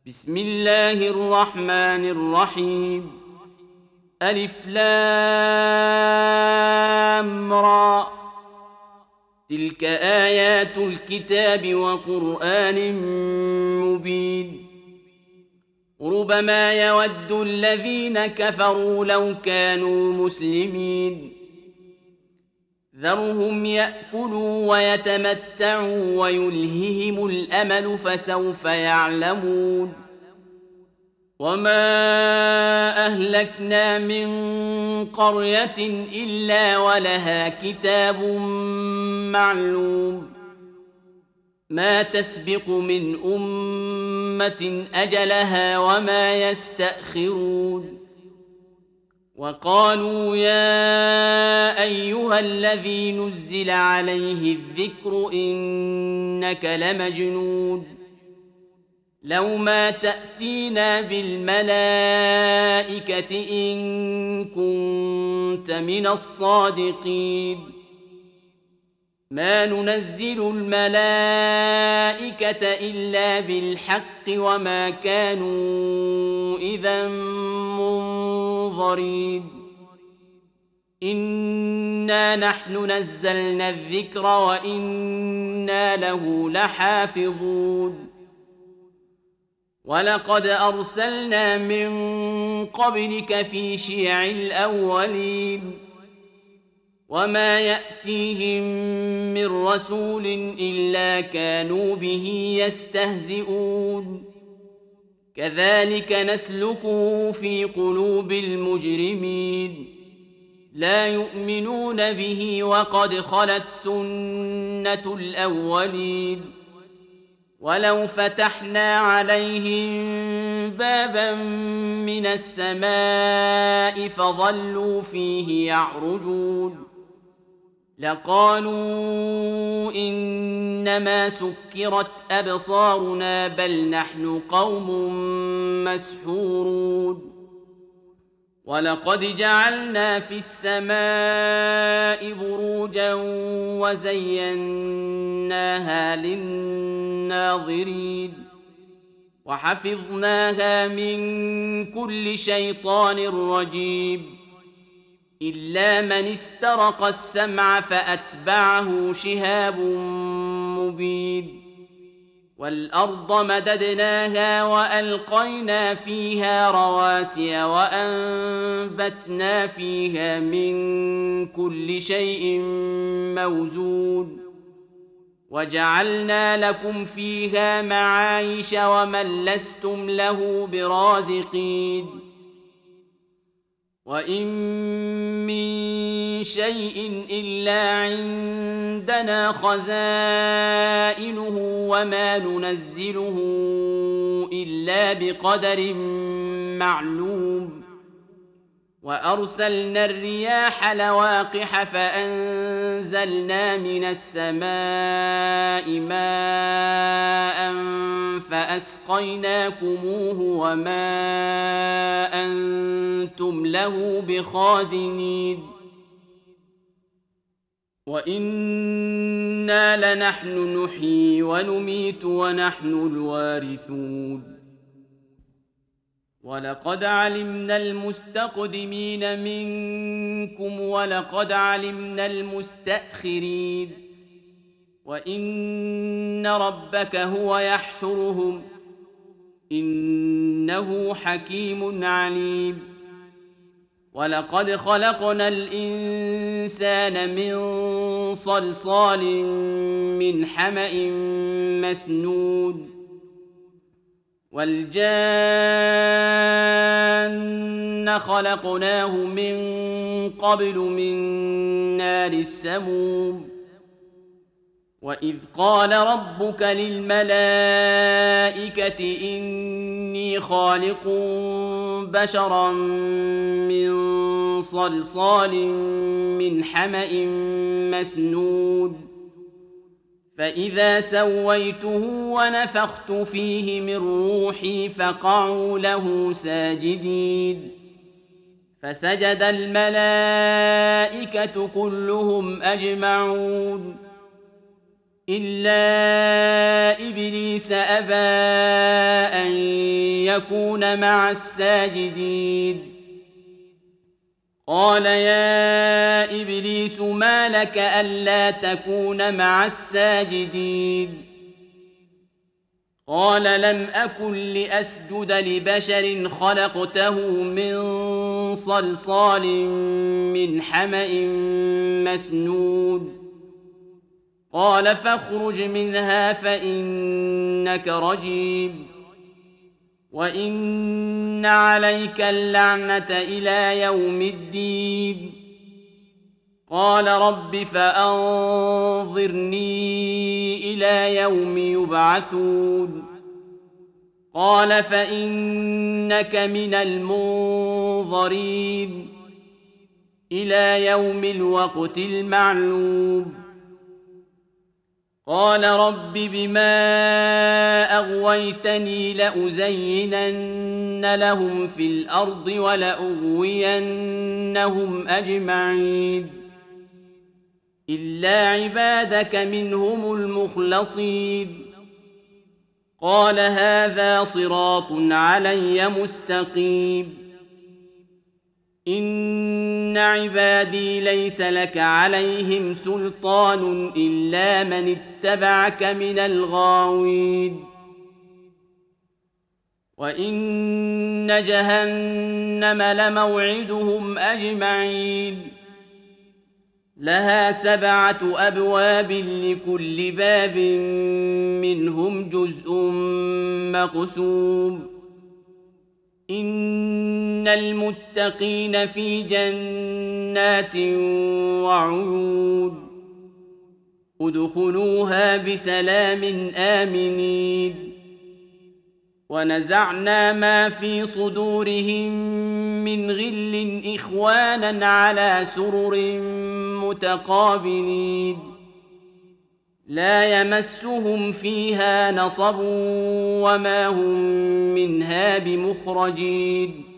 بسم الله الرحمن الرحيم ألف لام را تلك آيات الكتاب وقرآن مبين ربما يود الذين كفروا لو كانوا مسلمين ذرهم يأكلوا ويتمتعوا ويلههم الأمل فسوف يعلمون وما أهلكنا من قرية إلا ولها كتاب معلوم ما تسبق من أمة أجلها وما يستأخرون وقالوا يا أيها الذي نزل عليه الذكر إنك لمجنون لو ما تأتينا بالملائكة إن كنت من الصادقين ما ننزل الملائكة إلا بالحق وما كانوا إذا منظرين إنا نحن نزلنا الذكر وإنا له لحافظون ولقد أرسلنا من قبلك في شيع الأولين وما يأتيهم من رسول إلا كانوا به يستهزئون كذلك نسلكه في قلوب المجرمين لا يؤمنون به وقد خلت سنة الأولين ولو فتحنا عليهم بابا من السماء فظلوا فيه يعرجون لقالوا إنما سكرت أبصارنا بل نحن قوم مسحورون ولقد جعلنا في السماء بروجا وزيناها للناظرين وحفظناها من كل شيطان رجيم إلا من استرق السمع فأتبعه شهاب مبين والأرض مددناها وألقينا فيها رواسي وأنبتنا فيها من كل شيء موزون وجعلنا لكم فيها معايش ومن لستم له برازقين وإن من شيء إلا عندنا خزائنه وما ننزله إلا بقدر معلوم وأرسلنا الرياح لواقح فأنزلنا من السماء ماء فأسقيناكموه وما أنتم له بخازنين وإنا لنحن نحيي ونميت ونحن الوارثون ولقد علمنا المستقدمين منكم ولقد علمنا المستأخرين وإن ربك هو يحشرهم إنه حكيم عليم ولقد خلقنا الإنسان من صلصال من حمأ مسنون والجان خلقناه من قبل من نار السموم وإذ قال ربك للملائكة إني خالق بشرا من صلصال من حمأ مسنون فإذا سويته ونفخت فيه من روحي فقعوا له ساجدين فسجد الملائكة كلهم أجمعون إلا إبليس أبى أن يكون مع الساجدين قال يا إبليس ما لك ألا تكون مع الساجدين قال لم أكن لأسجد لبشر خلقته من صلصال من حمأ مسنود قال فاخرج منها فإنك رجيم وإن عليك اللعنة إلى يوم الدين قال رب فأنظرني إلى يوم يبعثون قال فإنك من المنظرين إلى يوم الوقت المعلوم قال رب بما أغويتني لأزينن لهم في الأرض ولأغوينهم أجمعين إلا عبادك منهم المخلصين قال هذا صراط علي مستقيم إن عبادي ليس لك عليهم سلطان إلا من اتبعك من الغاوين وإن جهنم لموعدهم أجمعين لها 7 أبواب لكل باب منهم جزء مقسوم إن المتقين في جنات وعيون ادخلوها بسلام آمنين ونزعنا ما في صدورهم من غل إخوانا على سرر متقابلين لا يمسهم فيها نصب وما هم منها بمخرجين